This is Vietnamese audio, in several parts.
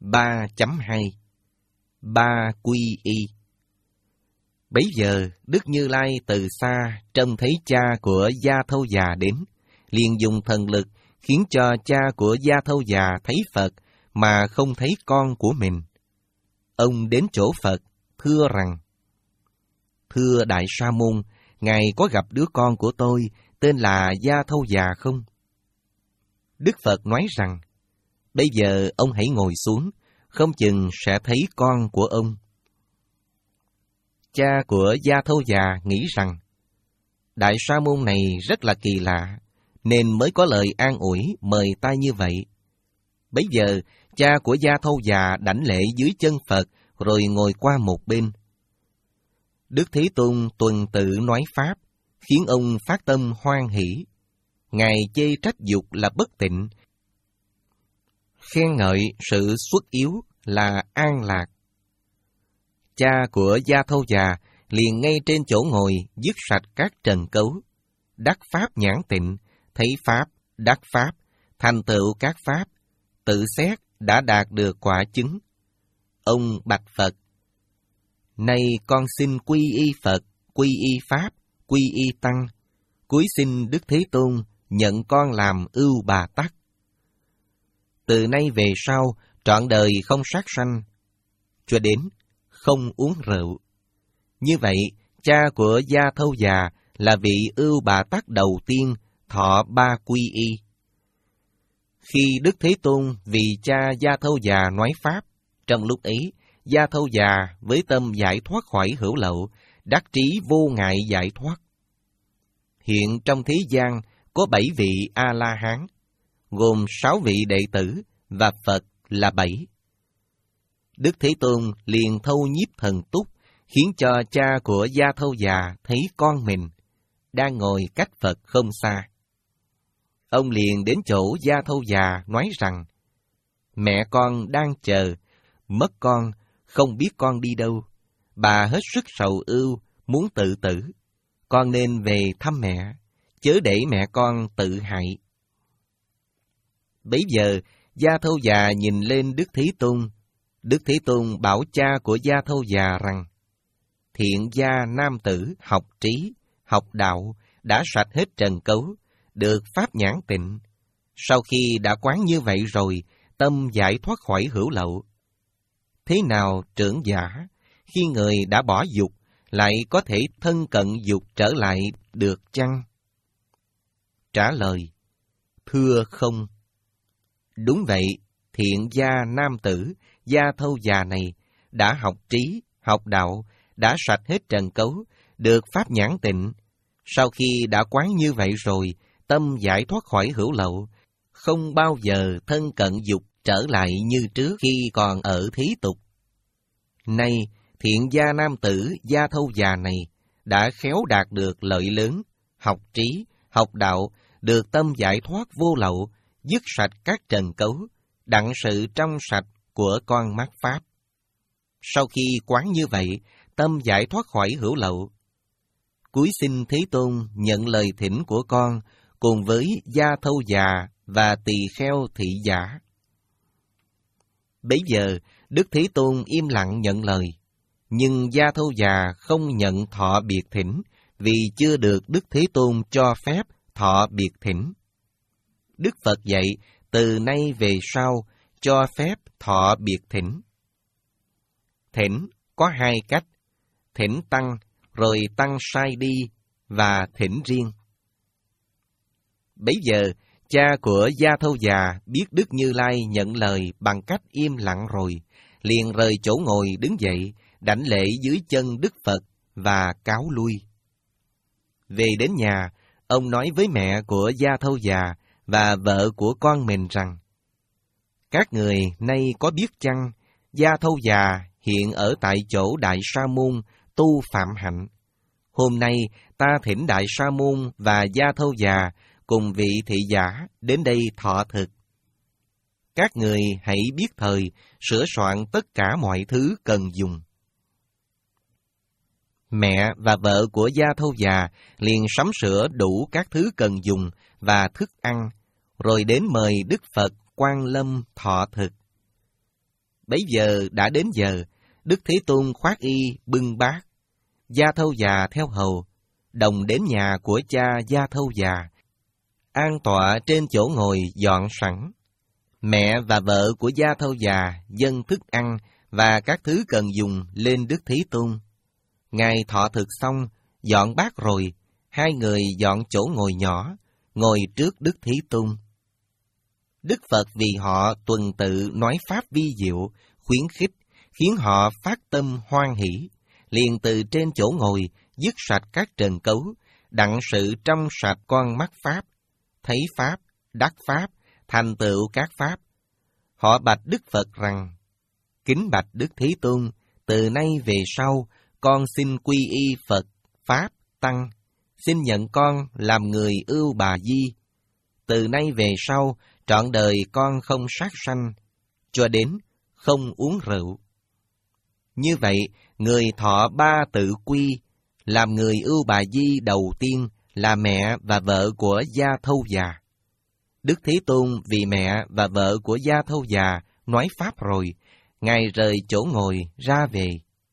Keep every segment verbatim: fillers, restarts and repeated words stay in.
ba chấm hai Ba quy y. Bấy giờ, Đức Như Lai từ xa trông thấy cha của Gia Thâu Già đến, liền dùng thần lực khiến cho cha của Gia Thâu Già thấy Phật mà không thấy con của mình. Ông đến chỗ Phật, thưa rằng: Thưa Đại Sa Môn, Ngài có gặp đứa con của tôi tên là Gia Thâu Già không? Đức Phật nói rằng: Bây giờ ông hãy ngồi xuống, không chừng sẽ thấy con của ông. Cha của Gia Thâu Già nghĩ rằng Đại Sa Môn này rất là kỳ lạ, nên mới có lời an ủi mời ta như vậy. Bấy giờ, cha của Gia Thâu Già đảnh lễ dưới chân Phật, rồi ngồi qua một bên. Đức Thế Tôn tuần tự nói Pháp, khiến ông phát tâm hoan hỷ. Ngài chê trách dục là bất tịnh, khen ngợi sự xuất yếu là an lạc. Cha của Gia Thâu Già liền ngay trên chỗ ngồi dứt sạch các trần cấu, đắc Pháp nhãn tịnh, thấy Pháp, đắc Pháp, thành tựu các Pháp, tự xét đã đạt được quả chứng. Ông bạch Phật: Nay con xin quy y Phật, quy y Pháp, quy y Tăng, cúi xin Đức Thế Tôn nhận con làm ưu Bà Tắc. Từ nay về sau, trọn đời không sát sanh, cho đến không uống rượu. Như vậy, cha của Gia Thâu Già là vị ưu Bà Tắc đầu tiên thọ ba quy y. Khi Đức Thế Tôn vì cha Gia Thâu Già nói Pháp, trong lúc ấy, Gia Thâu Già với tâm giải thoát khỏi hữu lậu, đắc trí vô ngại giải thoát. Hiện trong thế gian có bảy vị A-la-hán, gồm sáu vị đệ tử và Phật là bảy. Đức Thế Tôn liền thâu nhiếp thần túc, khiến cho cha của Gia Thâu Già thấy con mình đang ngồi cách Phật không xa. Ông liền đến chỗ Gia Thâu Già nói rằng: Mẹ con đang chờ, mất con, không biết con đi đâu. Bà hết sức sầu ưu, muốn tự tử. Con nên về thăm mẹ, chớ để mẹ con tự hại. Bấy giờ, Gia Thâu Già nhìn lên Đức Thế Tôn. Đức Thế Tôn bảo cha của Gia Thâu Già rằng: Thiện gia nam tử học trí, học đạo, đã sạch hết trần cấu, được Pháp nhãn tịnh. Sau khi đã quán như vậy rồi, tâm giải thoát khỏi hữu lậu. Thế nào trưởng giả, khi người đã bỏ dục, lại có thể thân cận dục trở lại được chăng? Trả lời: Thưa không. Đúng vậy, thiện gia nam tử, Gia Thâu Già này, đã học trí, học đạo, đã sạch hết trần cấu, được Pháp nhãn tịnh. Sau khi đã quán như vậy rồi, tâm giải thoát khỏi hữu lậu, không bao giờ thân cận dục trở lại như trước khi còn ở thế tục. Nay, thiện gia nam tử Gia Thâu Già này đã khéo đạt được lợi lớn, học trí, học đạo, được tâm giải thoát vô lậu, dứt sạch các trần cấu, đặng sự trong sạch của con mắt Pháp. Sau khi quán như vậy, tâm giải thoát khỏi hữu lậu. Cúi xin Thế Tôn nhận lời thỉnh của con cùng với Gia Thâu Già và tỳ kheo thị giả. Bấy giờ, Đức Thế Tôn im lặng nhận lời, nhưng Gia Thâu Già không nhận thọ biệt thỉnh, vì chưa được Đức Thế Tôn cho phép thọ biệt thỉnh. Đức Phật dạy, từ nay về sau, cho phép thọ biệt thỉnh. Thỉnh có hai cách: thỉnh tăng, rồi tăng sai đi, và thỉnh riêng. Bấy giờ, cha của Gia Thâu Già biết Đức Như Lai nhận lời bằng cách im lặng rồi, liền rời chỗ ngồi đứng dậy, đảnh lễ dưới chân Đức Phật và cáo lui. Về đến nhà, ông nói với mẹ của Gia Thâu Già và vợ của con mình rằng: Các người nay có biết chăng, Gia Thâu Già hiện ở tại chỗ Đại Sa Môn tu phạm hạnh. Hôm nay ta thỉnh Đại Sa Môn và Gia Thâu Già cùng vị thị giả đến đây thọ thực. Các người hãy biết thời sửa soạn tất cả mọi thứ cần dùng. Mẹ và vợ của Gia Thâu Già liền sắm sửa đủ các thứ cần dùng và thức ăn, rồi đến mời Đức Phật Quan Lâm thọ thực. Bấy giờ đã đến giờ, Đức Thế Tôn khoác y bưng bát. Gia Thâu già theo hầu, đồng đến nhà của cha Gia Thâu già, an tọa trên chỗ ngồi dọn sẵn. Mẹ và vợ của Gia Thâu già dâng thức ăn và các thứ cần dùng lên Đức Thế Tôn. Ngài thọ thực xong, dọn bát rồi, hai người dọn chỗ ngồi nhỏ, ngồi trước Đức Thế Tôn. Đức Phật vì họ tuần tự nói pháp vi diệu, khuyến khích, khiến họ phát tâm hoan hỷ, liền từ trên chỗ ngồi dứt sạch các trần cấu, đặng sự trong sạch con mắt pháp, thấy pháp, đắc pháp, thành tựu các pháp. Họ bạch Đức Phật rằng: Kính bạch Đức Thế Tôn, từ nay về sau, con xin quy y Phật, Pháp, Tăng, xin nhận con làm người ưu bà di. Từ nay về sau, trọn đời con không sát sanh, cho đến không uống rượu. Như vậy, người thọ ba tự quy, làm người ưu bà di đầu tiên là mẹ và vợ của Gia Thâu già. Đức Thế Tôn vì mẹ và vợ của Gia Thâu già nói pháp rồi, Ngài rời chỗ ngồi ra về.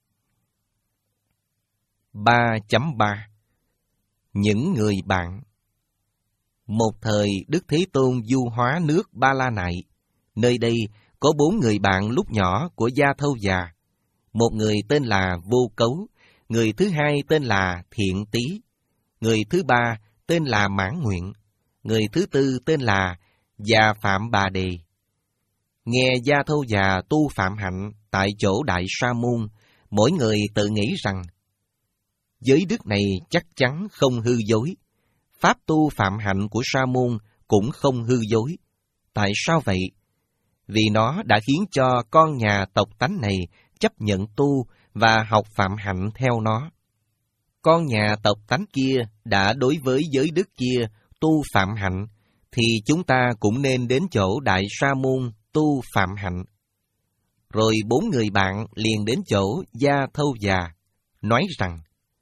ba chấm ba Những người bạn. Một thời Đức Thế Tôn du hóa nước Ba La Nại. Nơi đây có bốn người bạn lúc nhỏ của Gia Thâu già. Một người tên là Vô Cấu, người thứ hai tên là Thiện Tý, người thứ ba tên là Mãn Nguyện, người thứ tư tên là Già Phạm Bà Đề. Nghe Gia Thâu già tu phạm hạnh tại chỗ Đại Sa Môn, mỗi người tự nghĩ rằng giới đức này chắc chắn không hư dối. Pháp tu phạm hạnh của Sa Môn cũng không hư dối. Tại sao vậy? Vì nó đã khiến cho con nhà tộc tánh này chấp nhận tu và học phạm hạnh theo nó. Con nhà tộc tánh kia đã đối với giới đức kia tu phạm hạnh, thì chúng ta cũng nên đến chỗ Đại Sa Môn tu phạm hạnh. Rồi bốn người bạn liền đến chỗ Gia Thâu già, nói rằng: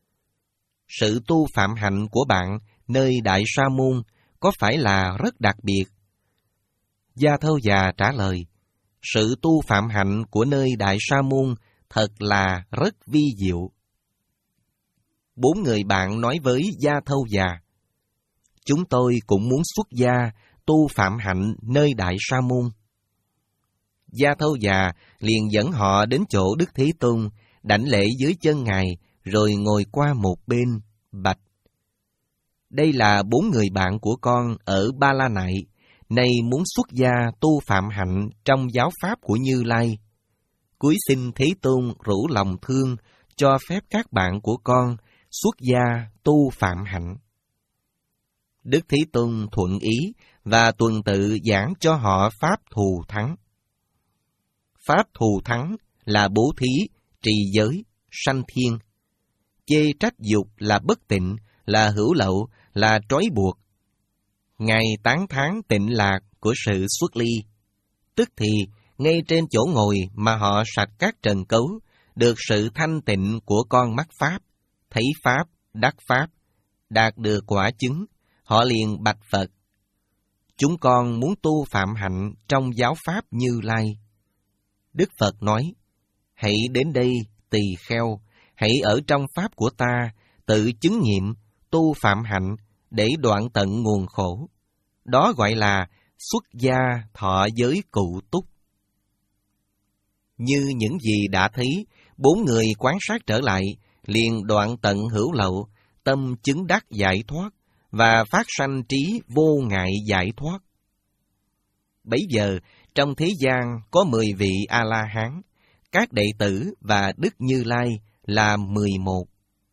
Sự tu phạm hạnh của bạn nơi Đại Sa Môn có phải là rất đặc biệt? Gia Thâu già trả lời: Sự tu phạm hạnh của nơi Đại Sa Môn thật là rất vi diệu. Bốn người bạn nói với Gia Thâu già: Chúng tôi cũng muốn xuất gia tu phạm hạnh nơi Đại Sa Môn. Gia Thâu già liền dẫn họ đến chỗ Đức Thế Tôn, đảnh lễ dưới chân Ngài, rồi ngồi qua một bên, bạch: Đây là bốn người bạn của con ở Ba La Nại, nay muốn xuất gia tu phạm hạnh trong giáo pháp của Như Lai. Cúi xin Thế Tôn rủ lòng thương, cho phép các bạn của con xuất gia tu phạm hạnh. Đức Thế Tôn thuận ý và tuần tự giảng cho họ pháp thù thắng. Pháp thù thắng là bố thí, trì giới, sanh thiên. Chê trách dục là bất tịnh, là hữu lậu, là trói buộc. Ngài tán thán tịnh lạc của sự xuất ly. Tức thì, ngay trên chỗ ngồi mà họ sạch các trần cấu, được sự thanh tịnh của con mắt Pháp, thấy Pháp, đắc Pháp, đạt được quả chứng, họ liền bạch Phật: Chúng con muốn tu phạm hạnh trong giáo Pháp Như Lai. Đức Phật nói: Hãy đến đây, tỳ kheo, hãy ở trong Pháp của ta, tự chứng nghiệm, tu phạm hạnh, để đoạn tận nguồn khổ. Đó gọi là xuất gia thọ giới cụ túc. Như những gì đã thấy, bốn người quán sát trở lại, liền đoạn tận hữu lậu, tâm chứng đắc giải thoát, và phát sanh trí vô ngại giải thoát. Bấy giờ, trong thế gian có mười vị A-la-hán, các đệ tử và Đức Như Lai là mười một.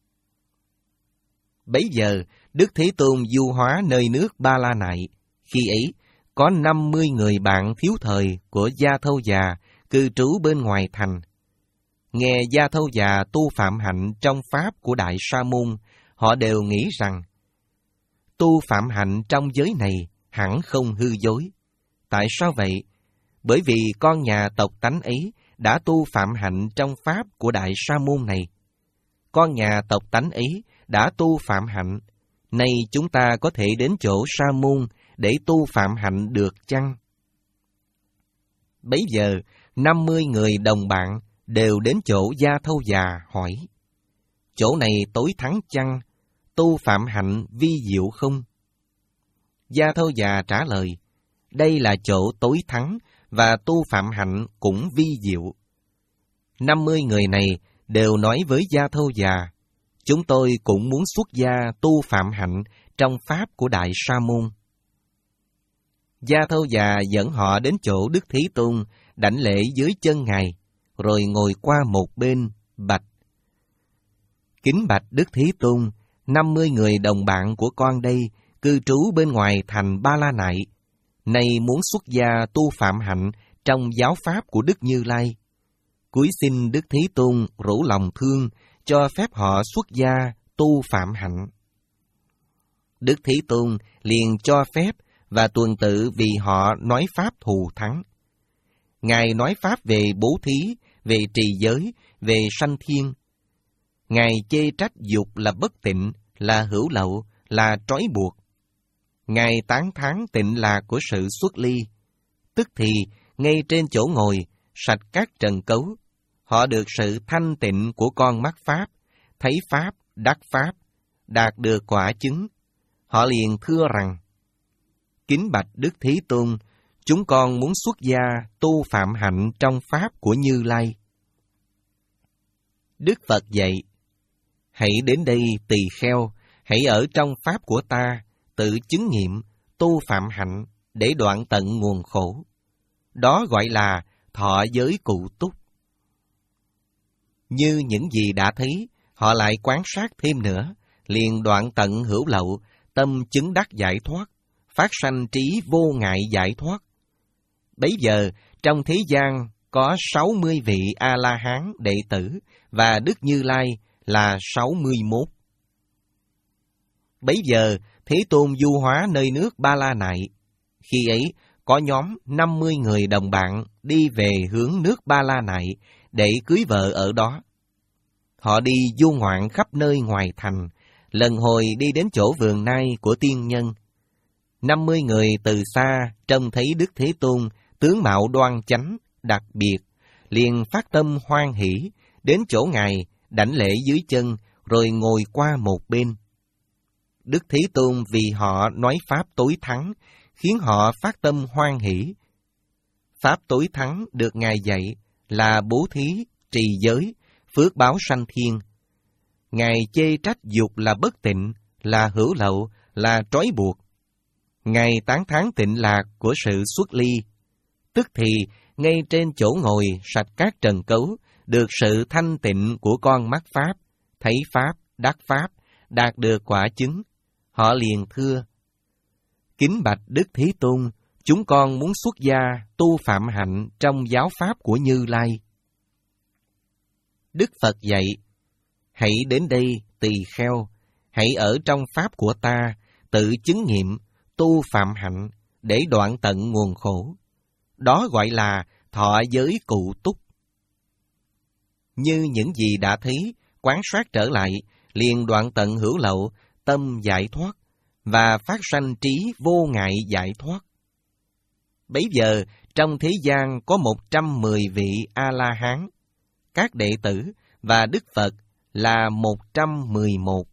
Bấy giờ, Đức Thế Tôn du hóa nơi nước Ba La Nại. Khi ấy, có năm mươi người bạn thiếu thời của Gia Thâu già cư trú bên ngoài thành. Nghe Gia Thâu già tu phạm hạnh trong Pháp của Đại Sa Môn, họ đều nghĩ rằng tu phạm hạnh trong giới này hẳn không hư dối. Tại sao vậy? Bởi vì con nhà tộc tánh ấy đã tu phạm hạnh trong Pháp của Đại Sa Môn này. Con nhà tộc tánh ấy đã tu phạm hạnh, nay chúng ta có thể đến chỗ Sa Môn để tu phạm hạnh được chăng? Bấy giờ, năm mươi người đồng bạn đều đến chỗ Gia Thâu Già hỏi: chỗ này tối thắng chăng? Tu phạm hạnh vi diệu không? Gia Thâu Già trả lời: đây là chỗ tối thắng và tu phạm hạnh cũng vi diệu. Năm mươi người này đều nói với Gia Thâu Già: chúng tôi cũng muốn xuất gia tu phạm hạnh trong pháp của Đại Sa Môn. Gia Thâu Già dẫn họ đến chỗ Đức Thế Tôn, đảnh lễ dưới chân Ngài, rồi ngồi qua một bên, bạch: kính bạch Đức Thế Tôn, năm mươi người đồng bạn của con đây, cư trú bên ngoài thành Ba La Nại, nay muốn xuất gia tu phạm hạnh trong giáo pháp của Đức Như Lai. Cúi xin Đức Thế Tôn rủ lòng thương, cho phép họ xuất gia tu phạm hạnh. Đức Thế Tôn liền cho phép và tuần tự vì họ nói pháp thù thắng. Ngài nói pháp về bố thí, về trì giới, về sanh thiên. Ngài chê trách dục là bất tịnh, là hữu lậu, là trói buộc. Ngài tán thán tịnh là của sự xuất ly. Tức thì, ngay trên chỗ ngồi, sạch các trần cấu, họ được sự thanh tịnh của con mắt Pháp, thấy Pháp, đắc Pháp, đạt được quả chứng. Họ liền thưa rằng: kính bạch Đức Thế Tôn, chúng con muốn xuất gia tu phạm hạnh trong Pháp của Như Lai. Đức Phật dạy: hãy đến đây tỳ kheo, hãy ở trong Pháp của ta, tự chứng nghiệm, tu phạm hạnh, để đoạn tận nguồn khổ. Đó gọi là thọ giới cụ túc. Như những gì đã thấy, họ lại quan sát thêm nữa, liền đoạn tận hữu lậu, tâm chứng đắc giải thoát, phát sanh trí vô ngại giải thoát. Bấy giờ, trong thế gian có sáu mươi vị A-la-hán đệ tử và Đức Như Lai là sáu mươi mốt. Bấy giờ, Thế Tôn du hóa nơi nước Ba La Nại. Khi ấy, có nhóm năm mươi người đồng bạn đi về hướng nước Ba La Nại để cưới vợ ở đó. Họ đi du ngoạn khắp nơi ngoài thành, lần hồi đi đến chỗ vườn nai của tiên nhân. Năm mươi người từ xa trông thấy Đức Thế Tôn tướng mạo đoan chánh, đặc biệt, liền phát tâm hoan hỷ, đến chỗ Ngài, đảnh lễ dưới chân, rồi ngồi qua một bên. Đức Thế Tôn vì họ nói pháp tối thắng, khiến họ phát tâm hoan hỷ. Pháp tối thắng được Ngài dạy là bố thí, trì giới, phước báo sanh thiên. Ngài chê trách dục là bất tịnh, là hữu lậu, là trói buộc. Ngài tán thán tịnh lạc của sự xuất ly. Tức thì, ngay trên chỗ ngồi sạch các trần cấu, được sự thanh tịnh của con mắt Pháp, thấy Pháp, đắc Pháp, đạt được quả chứng. Họ liền thưa: kính bạch Đức Thế Tôn, chúng con muốn xuất gia tu phạm hạnh trong giáo pháp của Như Lai. Đức Phật dạy: hãy đến đây tỳ kheo, hãy ở trong pháp của ta, tự chứng nghiệm, tu phạm hạnh, để đoạn tận nguồn khổ. Đó gọi là thọ giới cụ túc. Như những gì đã thấy, quán sát trở lại, liền đoạn tận hữu lậu, tâm giải thoát, và phát sanh trí vô ngại giải thoát. Bấy giờ, trong thế gian có một trăm mười vị A-la-hán, các đệ tử và Đức Phật là một trăm mười một.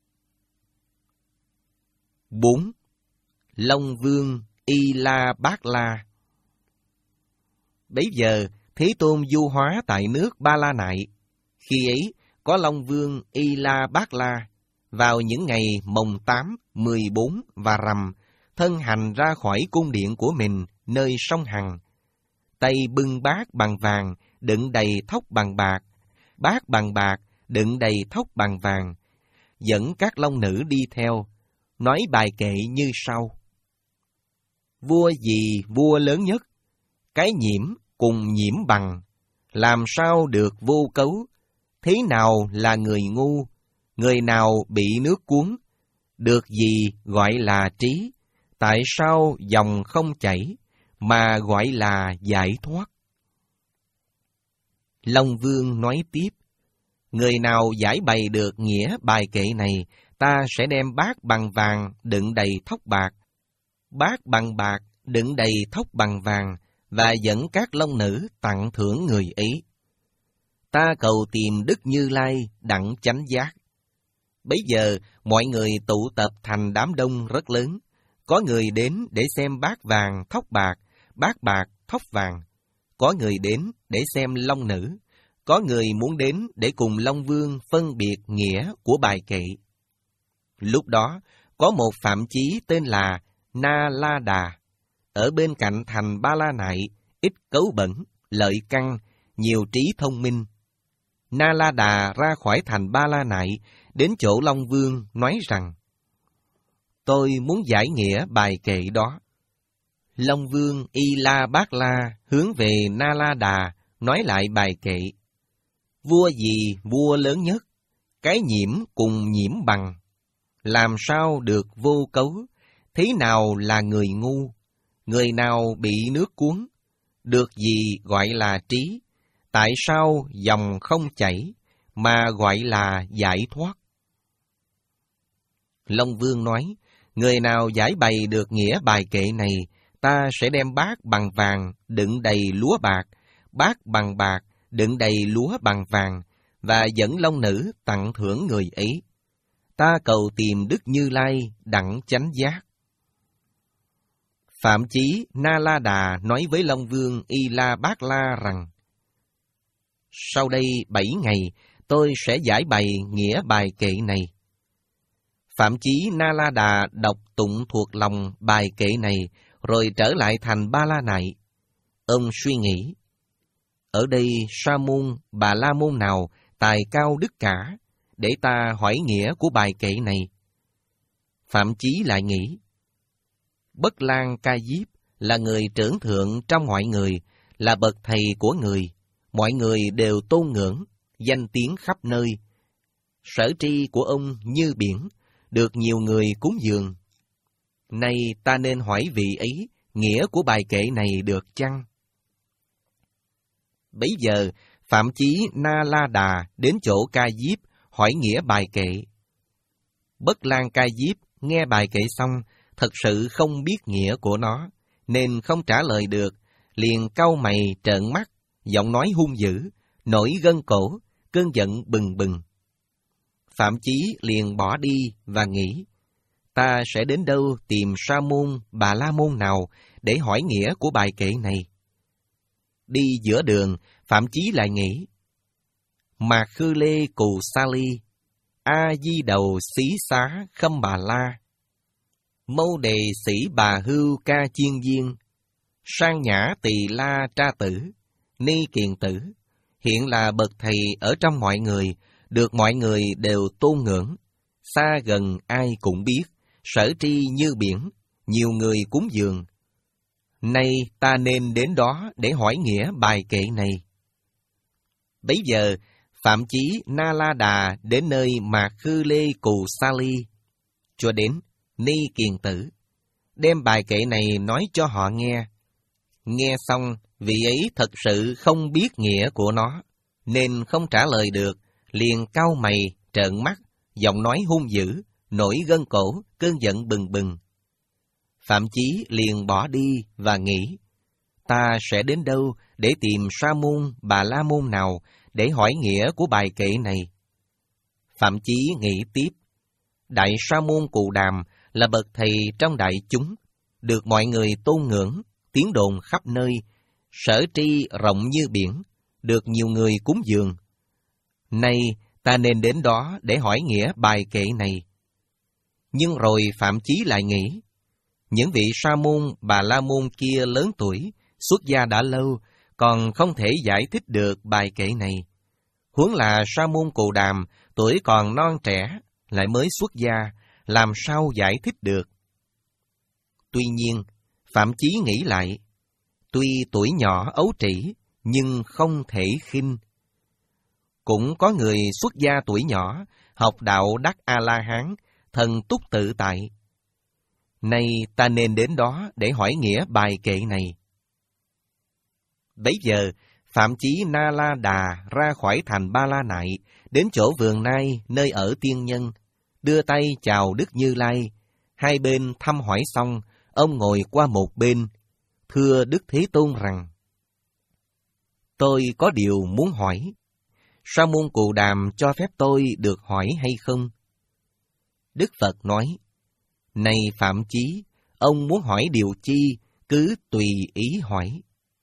Bốn. Long Vương Y La Bát La. Bấy giờ, Thế Tôn du hóa tại nước Ba La Nại. Khi ấy, có Long Vương Y La Bát La, vào những ngày mồng tám, mười bốn và rằm, thân hành ra khỏi cung điện của mình nơi sông Hằng. Tay bưng bát bằng vàng, đựng đầy thóc bằng bạc, bát bằng bạc, đựng đầy thóc bằng vàng, dẫn các long nữ đi theo, nói bài kệ như sau: vua gì vua lớn nhất, cái nhiễm cùng nhiễm bằng, làm sao được vô cấu, thế nào là người ngu, người nào bị nước cuốn, được gì gọi là trí, tại sao dòng không chảy, mà gọi là giải thoát. Long Vương nói tiếp: người nào giải bày được nghĩa bài kệ này, ta sẽ đem bát bằng vàng đựng đầy thóc bạc, bát bằng bạc đựng đầy thóc bằng vàng, và dẫn các long nữ tặng thưởng người ấy. Ta cầu tìm Đức Như Lai đặng chánh giác. Bấy giờ, mọi người tụ tập thành đám đông rất lớn. Có người đến để xem bát vàng, thóc bạc, bát bạc, thóc vàng. Có người đến để xem long nữ. Có người muốn đến để cùng Long Vương phân biệt nghĩa của bài kệ. Lúc đó, có một phạm chí tên là Na La Đà, ở bên cạnh thành Ba La Nại, ít cấu bẩn, lợi căn, nhiều trí thông minh. Na La Đà ra khỏi thành Ba La Nại, đến chỗ Long Vương nói rằng, tôi muốn giải nghĩa bài kệ đó. Long Vương Y La Bát La hướng về Na La Đà, nói lại bài kệ. Vua gì vua lớn nhất, cái nhiễm cùng nhiễm bằng. Làm sao được vô cấu, thế nào là người ngu, người nào bị nước cuốn, được gì gọi là trí, tại sao dòng không chảy, mà gọi là giải thoát. Long Vương nói, người nào giải bày được nghĩa bài kệ này, ta sẽ đem bát bằng vàng đựng đầy lúa bạc, bát bằng bạc đựng đầy lúa bằng vàng, và dẫn long nữ tặng thưởng người ấy. Ta cầu tìm Đức Như Lai đặng chánh giác. Phạm chí Na La Đà nói với Long Vương Y La Bát La rằng, sau đây bảy ngày, tôi sẽ giải bày nghĩa bài kệ này. Phạm chí Na La Đà đọc tụng thuộc lòng bài kệ này, rồi trở lại thành Ba La Nại. Ông suy nghĩ, ở đây Sa môn, Bà La môn nào tài cao đức cả, để ta hỏi nghĩa của bài kệ này. Phạm chí lại nghĩ, Bất Lan Ca Diếp là người trưởng thượng trong mọi người, là bậc thầy của người, mọi người đều tôn ngưỡng, danh tiếng khắp nơi. Sở tri của ông như biển, được nhiều người cúng dường. Nay ta nên hỏi vị ấy nghĩa của bài kệ này được chăng? Bấy giờ, Phạm chí Na La Đà đến chỗ Ca Diếp hỏi nghĩa bài kệ. Bất Lan Ca Diếp nghe bài kệ xong, thật sự không biết nghĩa của nó, nên không trả lời được, liền cau mày trợn mắt, giọng nói hung dữ, nổi gân cổ, cơn giận bừng bừng. Phạm chí liền bỏ đi và nghĩ, ta sẽ đến đâu tìm Sa môn, Bà La môn nào để hỏi nghĩa của bài kệ này? Đi giữa đường, Phạm chí lại nghĩ, Mạc Khư Lê Cù Sa Ly, A Di Đầu Xí Xá Khâm Bà La, Mâu Đề Sĩ Bà Hưu Ca Chiên Diên, Sang Nhã Tỳ La Tra Tử, Ni Kiền Tử, hiện là bậc thầy ở trong mọi người, được mọi người đều tôn ngưỡng, xa gần ai cũng biết, sở tri như biển, nhiều người cúng dường. Nay ta nên đến đó để hỏi nghĩa bài kệ này. Bấy giờ, Phạm chí Na La Đà đến nơi Mạc Khư Lê Cù Sa Ly, cho đến Ni Kiền Tử, đem bài kệ này nói cho họ nghe. Nghe xong, vị ấy thật sự không biết nghĩa của nó, nên không trả lời được, liền cau mày, trợn mắt, giọng nói hung dữ, nổi gân cổ, cơn giận bừng bừng. Phạm chí liền bỏ đi và nghĩ, ta sẽ đến đâu để tìm Sa môn, Bà La môn nào để hỏi nghĩa của bài kệ này? Phạm chí nghĩ tiếp, Đại Sa môn Cù Đàm là bậc thầy trong đại chúng, được mọi người tôn ngưỡng, tiếng đồn khắp nơi, sở tri rộng như biển, được nhiều người cúng dường. Nay ta nên đến đó để hỏi nghĩa bài kệ này. Nhưng rồi Phạm chí lại nghĩ, những vị Sa môn, Bà La môn kia lớn tuổi, xuất gia đã lâu, còn không thể giải thích được bài kệ này. Huống là Sa môn Cù Đàm, tuổi còn non trẻ, lại mới xuất gia, làm sao giải thích được? Tuy nhiên, Phạm chí nghĩ lại, tuy tuổi nhỏ ấu trĩ, nhưng không thể khinh. Cũng có người xuất gia tuổi nhỏ, học đạo đắc A-la-hán, thần túc tự tại. Nay ta nên đến đó để hỏi nghĩa bài kệ này. Bấy giờ, Phạm chí Na La Đà ra khỏi thành Ba La Nại, đến chỗ vườn nai nơi ở tiên nhân, đưa tay chào Đức Như Lai. Hai bên thăm hỏi xong, ông ngồi qua một bên, thưa Đức Thế Tôn rằng: Tôi có điều muốn hỏi, Sa môn Cù Đàm cho phép tôi được hỏi hay không? Đức Phật nói: Này Phạm Chí, ông muốn hỏi điều chi, cứ tùy ý hỏi.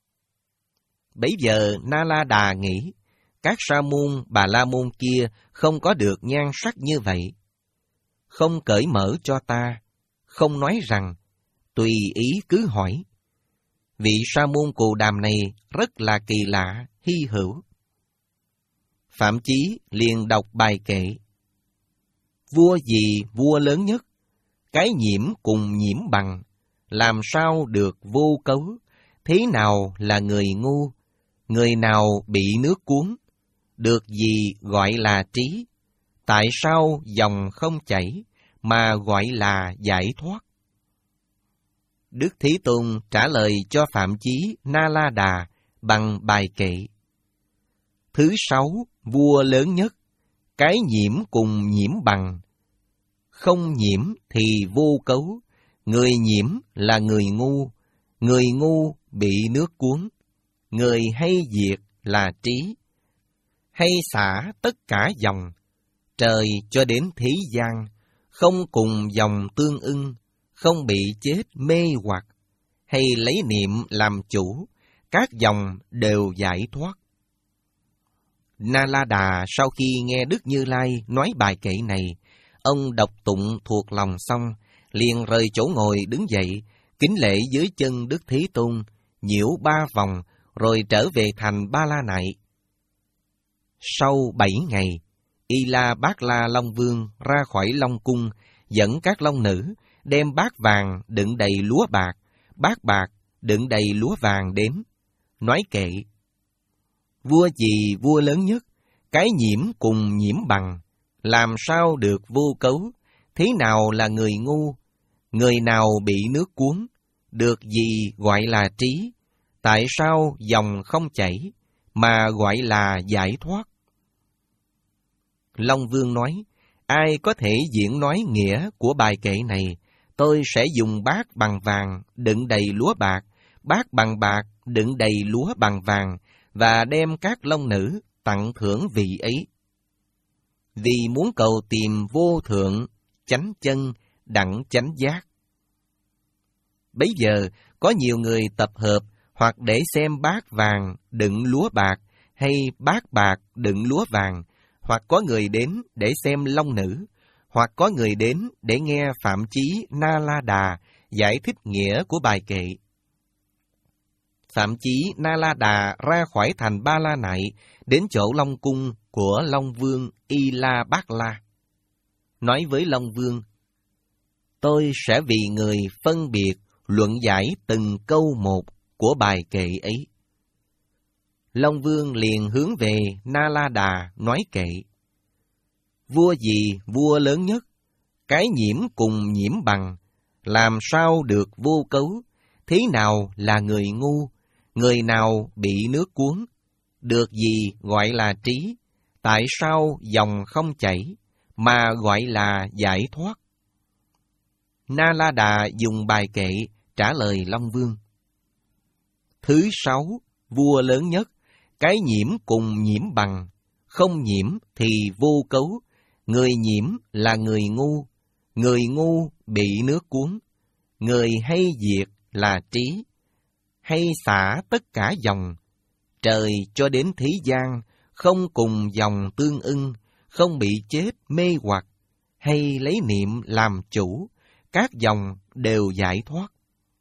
Bấy giờ Na La Đà nghĩ, các Sa môn Bà La môn kia không có được nhan sắc như vậy, không cởi mở cho ta, không nói rằng tùy ý cứ hỏi. Vị Sa môn Cù Đàm này rất là kỳ lạ, hy hữu. Phạm Chí liền đọc bài kệ: Vua gì vua lớn nhất, cái nhiễm cùng nhiễm bằng, làm sao được vô cấu, thế nào là người ngu, người nào bị nước cuốn, được gì gọi là trí, tại sao dòng không chảy, mà gọi là giải thoát. Đức Thế Tôn trả lời cho Phạm Chí Na La Đà bằng bài kệ: Thứ sáu, vua lớn nhất, cái nhiễm cùng nhiễm bằng, không nhiễm thì vô cấu, người nhiễm là người ngu, người ngu bị nước cuốn, người hay diệt là trí, hay xả tất cả dòng, trời cho đến thế gian, không cùng dòng tương ưng, không bị chết mê hoặc, hay lấy niệm làm chủ, các dòng đều giải thoát. Na La Đà sau khi nghe Đức Như Lai nói bài kệ này, ông đọc tụng thuộc lòng xong, liền rời chỗ ngồi đứng dậy, kính lễ dưới chân Đức Thế Tôn, nhiễu ba vòng, rồi trở về thành Ba La Nại. Sau bảy ngày, Y La Bát La Long Vương ra khỏi Long Cung, dẫn các long nữ, đem bát vàng đựng đầy lúa bạc, bát bạc đựng đầy lúa vàng đến, nói kệ: Vua gì vua lớn nhất, cái nhiễm cùng nhiễm bằng, làm sao được vô cấu, thế nào là người ngu, người nào bị nước cuốn, được gì gọi là trí, tại sao dòng không chảy, mà gọi là giải thoát. Long Vương nói: Ai có thể diễn nói nghĩa của bài kệ này, tôi sẽ dùng bát bằng vàng đựng đầy lúa bạc, bát bằng bạc đựng đầy lúa bằng vàng, và đem các long nữ tặng thưởng vị ấy. Vì muốn cầu tìm vô thượng, chánh chân, đẳng chánh giác. Bấy giờ, có nhiều người tập hợp, hoặc để xem bát vàng đựng lúa bạc, hay bát bạc đựng lúa vàng, hoặc có người đến để xem long nữ, hoặc có người đến để nghe Phạm Chí Na La Đà giải thích nghĩa của bài kệ. Phạm Chí Na La Đà ra khỏi thành Ba La Nại, đến chỗ Long Cung của Long Vương Y La Bát La. Nói với Long Vương: Tôi sẽ vì người phân biệt, luận giải từng câu một của bài kệ ấy. Long Vương liền hướng về Na La Đà nói kệ: Vua gì vua lớn nhất, cái nhiễm cùng nhiễm bằng, làm sao được vô cấu, thế nào là người ngu, người nào bị nước cuốn, được gì gọi là trí, tại sao dòng không chảy, mà gọi là giải thoát. Na La Đà dùng bài kệ trả lời Long Vương: Thứ sáu, vua lớn nhất, cái nhiễm cùng nhiễm bằng, không nhiễm thì vô cấu, người nhiễm là người ngu, người ngu bị nước cuốn, người hay diệt là trí, hay xả tất cả dòng, trời cho đến thế gian, không cùng dòng tương ưng, không bị chết mê hoặc, hay lấy niệm làm chủ, các dòng đều giải thoát.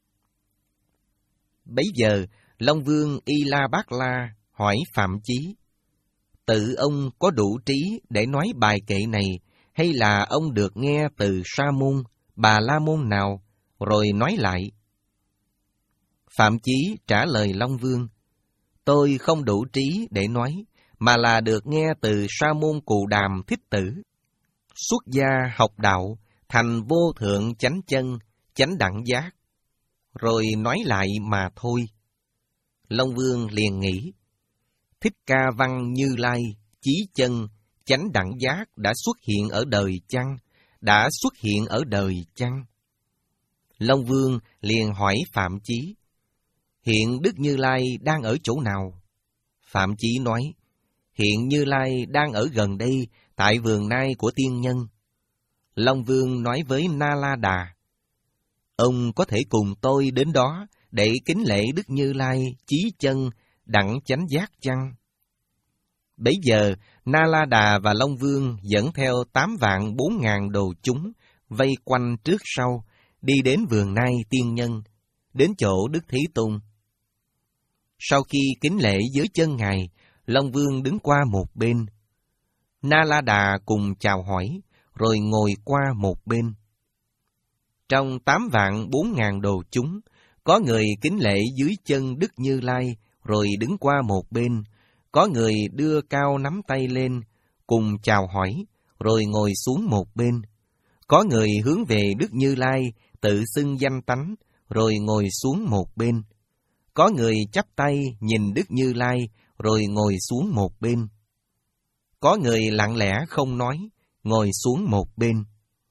Bấy giờ, Long Vương Y La Bát La hỏi Phạm Chí: Tự ông có đủ trí để nói bài kệ này, hay là ông được nghe từ Sa môn, Bà La môn nào, rồi nói lại? Phạm Chí trả lời Long Vương: Tôi không đủ trí để nói, mà là được nghe từ Sa môn Cù Đàm Thích Tử. Xuất gia học đạo, thành vô thượng chánh chân, chánh đẳng giác, rồi nói lại mà thôi. Long Vương liền nghĩ: Thích Ca Văn Như Lai, chí chân, chánh đẳng giác đã xuất hiện ở đời chăng? Đã xuất hiện ở đời chăng? Long Vương liền hỏi Phạm Chí: hiện Đức Như Lai đang ở chỗ nào? Phạm Chí nói, hiện Như Lai đang ở gần đây, tại vườn nai của tiên nhân. Long Vương nói với Na La Đà, ông có thể cùng tôi đến đó để kính lễ Đức Như Lai chí chân đặng chánh giác chăng? Bấy giờ, Na La Đà và Long Vương dẫn theo tám vạn bốn ngàn đồ chúng vây quanh trước sau, đi đến vườn nai tiên nhân, đến chỗ Đức Thế Tôn. Sau khi kính lễ dưới chân Ngài, Long Vương đứng qua một bên. Na La Đà cùng chào hỏi, rồi ngồi qua một bên. Trong tám vạn bốn ngàn đồ chúng, có người kính lễ dưới chân Đức Như Lai, rồi đứng qua một bên. Có người đưa cao nắm tay lên, cùng chào hỏi, rồi ngồi xuống một bên. Có người hướng về Đức Như Lai, tự xưng danh tánh, rồi ngồi xuống một bên. Có người chắp tay nhìn Đức Như Lai, rồi ngồi xuống một bên. Có người lặng lẽ không nói, ngồi xuống một bên.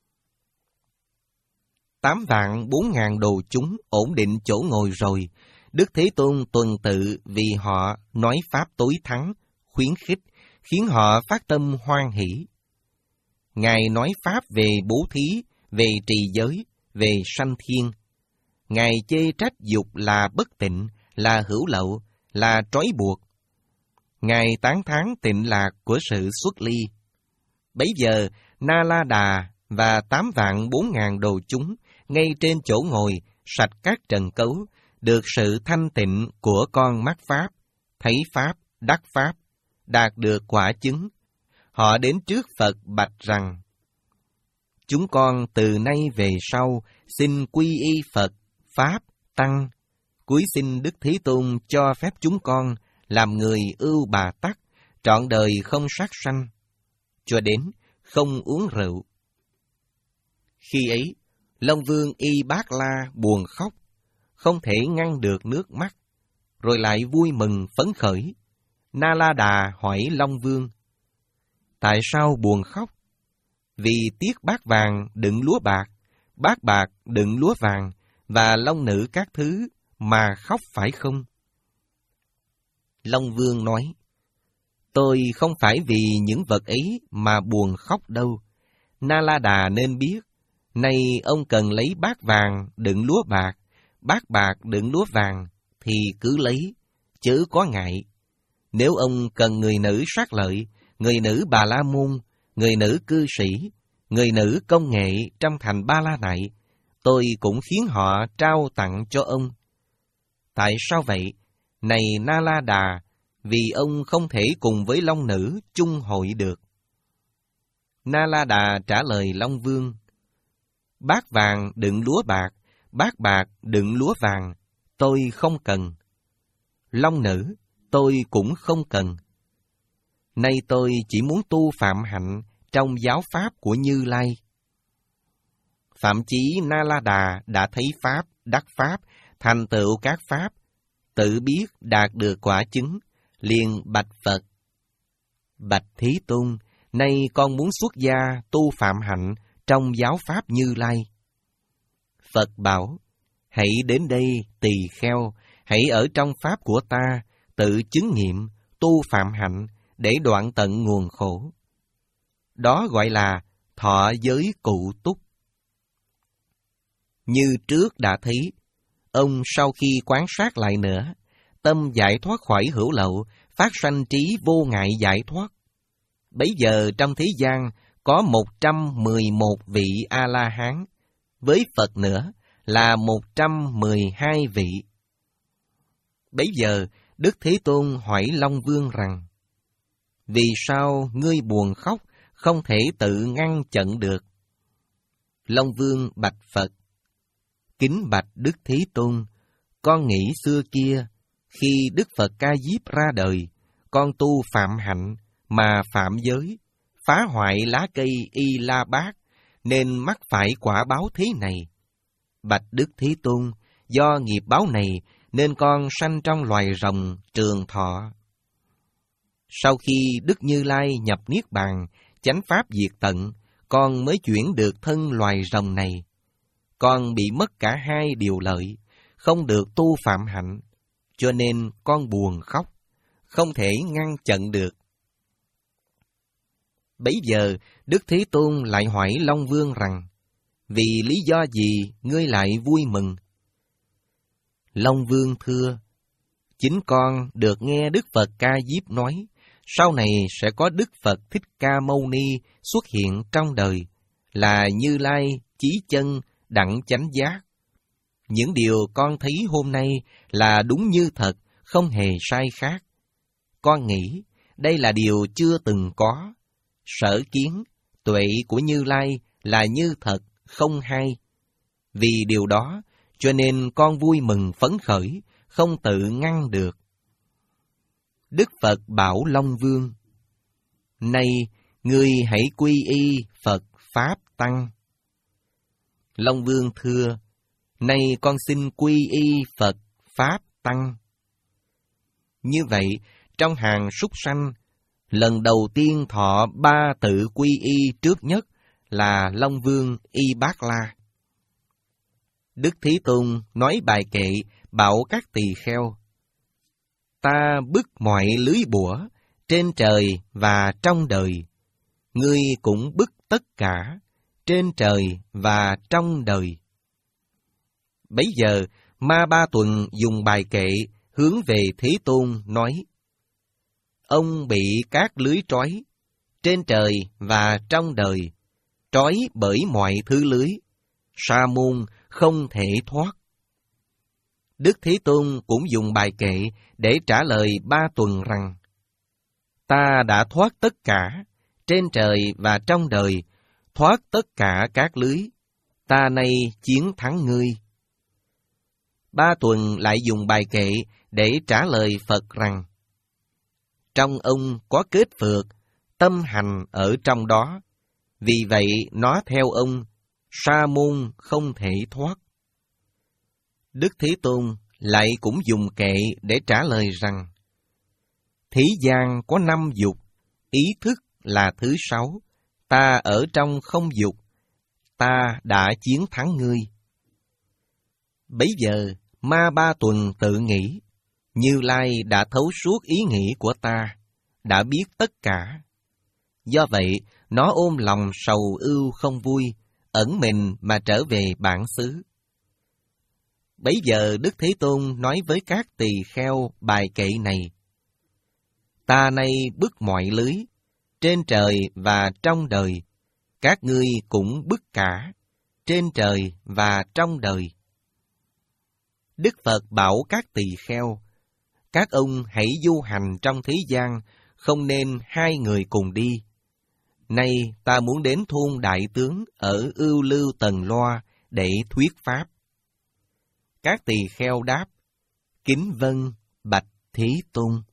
Tám vạn bốn ngàn đồ chúng ổn định chỗ ngồi rồi, Đức Thế Tôn tuần tự vì họ nói pháp tối thắng, khuyến khích, khiến họ phát tâm hoan hỷ. Ngài nói pháp về bố thí, về trì giới, về sanh thiên. Ngài chê trách dục là bất tịnh, là hữu lậu, là trói buộc. Ngài tán thán tịnh lạc của sự xuất ly. Bấy giờ, Na La Đà và tám vạn bốn ngàn đồ chúng, ngay trên chỗ ngồi, sạch các trần cấu, được sự thanh tịnh của con mắt Pháp, thấy Pháp, đắc Pháp, đạt được quả chứng. Họ đến trước Phật bạch rằng, chúng con từ nay về sau xin quy y Phật, Pháp, Tăng, cúi xin Đức Thế Tôn cho phép chúng con làm người ưu bà tắc, trọn đời không sát sanh, cho đến không uống rượu. Khi ấy, Long Vương Y Bát La buồn khóc, không thể ngăn được nước mắt, rồi lại vui mừng phấn khởi. Na La Đà hỏi Long Vương, tại sao buồn khóc? Vì tiếc bát vàng đựng lúa bạc, bát bạc đựng lúa vàng, và long nữ các thứ mà khóc phải không? Long Vương nói, tôi không phải vì những vật ấy mà buồn khóc đâu. Na La Đà nên biết, nay ông cần lấy bát vàng đựng lúa bạc, bát bạc đựng lúa vàng, thì cứ lấy, chớ có ngại. Nếu ông cần người nữ sát lợi, người nữ Bà La Môn, người nữ cư sĩ, người nữ công nghệ trong thành Ba La Nại, tôi cũng khiến họ trao tặng cho ông. Tại sao vậy? Này Na La Đà, vì ông không thể cùng với long nữ chung hội được. Na La Đà trả lời Long Vương, bát vàng đựng lúa bạc, bát bạc đựng lúa vàng, tôi không cần. Long nữ, tôi cũng không cần. Nay tôi chỉ muốn tu phạm hạnh trong giáo pháp của Như Lai. Phạm Chí Na La Đà đã thấy pháp, đắc pháp, thành tựu các pháp, tự biết đạt được quả chứng, liền bạch Phật. Bạch Thế Tôn, nay con muốn xuất gia tu phạm hạnh trong giáo pháp Như Lai. Phật bảo, hãy đến đây tỳ kheo, hãy ở trong pháp của ta, tự chứng nghiệm, tu phạm hạnh, để đoạn tận nguồn khổ. Đó gọi là thọ giới cụ túc. Như trước đã thấy, ông sau khi quan sát lại nữa, tâm giải thoát khỏi hữu lậu, phát sanh trí vô ngại giải thoát. Bấy giờ trong thế gian có một trăm mười một vị A-la-hán, với Phật nữa là một trăm mười hai vị. Bấy giờ Đức Thế Tôn hỏi Long Vương rằng, vì sao ngươi buồn khóc, không thể tự ngăn chặn được? Long Vương bạch Phật, kính bạch Đức Thế Tôn, con nghĩ xưa kia, khi Đức Phật Ca Diếp ra đời, con tu phạm hạnh mà phạm giới, phá hoại lá cây Y La Bát, nên mắc phải quả báo thế này. Bạch Đức Thế Tôn, do nghiệp báo này, nên con sanh trong loài rồng trường thọ. Sau khi Đức Như Lai nhập Niết Bàn, chánh pháp diệt tận, con mới chuyển được thân loài rồng này. Con bị mất cả hai điều lợi, không được tu phạm hạnh, cho nên con buồn khóc, không thể ngăn chặn được. Bấy giờ, Đức Thế Tôn lại hỏi Long Vương rằng, vì lý do gì ngươi lại vui mừng? Long Vương thưa, chính con được nghe Đức Phật Ca Diếp nói, sau này sẽ có Đức Phật Thích Ca Mâu Ni xuất hiện trong đời, là Như Lai, Chí Chân, Đẳng Chánh Giác. Những điều con thấy hôm nay là đúng như thật, không hề sai khác. Con nghĩ đây là điều chưa từng có. Sở kiến, tuệ của Như Lai là như thật, không hay. Vì điều đó, cho nên con vui mừng phấn khởi, không tự ngăn được. Đức Phật bảo Long Vương, này, ngươi hãy quy y Phật Pháp Tăng. Long Vương thưa, nay con xin quy y Phật Pháp Tăng. Như vậy, trong hàng súc sanh, lần đầu tiên thọ ba tự quy y trước nhất là Long Vương Y Bát La. Đức Thế Tôn nói bài kệ bảo các tỳ kheo, ta bứt mọi lưới bủa trên trời và trong đời, ngươi cũng bứt tất cả trên trời và trong đời. Bấy giờ, Ma Ba Tuần dùng bài kệ hướng về Thế Tôn nói, ông bị các lưới trói trên trời và trong đời, trói bởi mọi thứ lưới, sa môn không thể thoát. Đức Thế Tôn cũng dùng bài kệ để trả lời Ba Tuần rằng, ta đã thoát tất cả trên trời và trong đời, thoát tất cả các lưới, ta nay chiến thắng ngươi. Ba Tuần lại dùng bài kệ để trả lời Phật rằng, trong ông có kết phược, tâm hành ở trong đó, vì vậy nó theo ông, sa môn không thể thoát. Đức Thế Tôn lại cũng dùng kệ để trả lời rằng, thế gian có năm dục, ý thức là thứ sáu, ta ở trong không dục, ta đã chiến thắng ngươi. Bấy giờ, Ma Ba Tuần tự nghĩ, Như Lai đã thấu suốt ý nghĩ của ta, đã biết tất cả. Do vậy, nó ôm lòng sầu ưu không vui, ẩn mình mà trở về bản xứ. Bấy giờ Đức Thế Tôn nói với các tỳ kheo bài kệ này, ta nay bứt mọi lưới, trên trời và trong đời, các ngươi cũng bứt cả, trên trời và trong đời. Đức Phật bảo các tỳ kheo, các ông hãy du hành trong thế gian, không nên hai người cùng đi. Nay ta muốn đến thôn Đại Tướng ở Ưu Lưu Tần Loa để thuyết pháp. Các tỳ kheo đáp, kính vâng bạch Thế Tôn.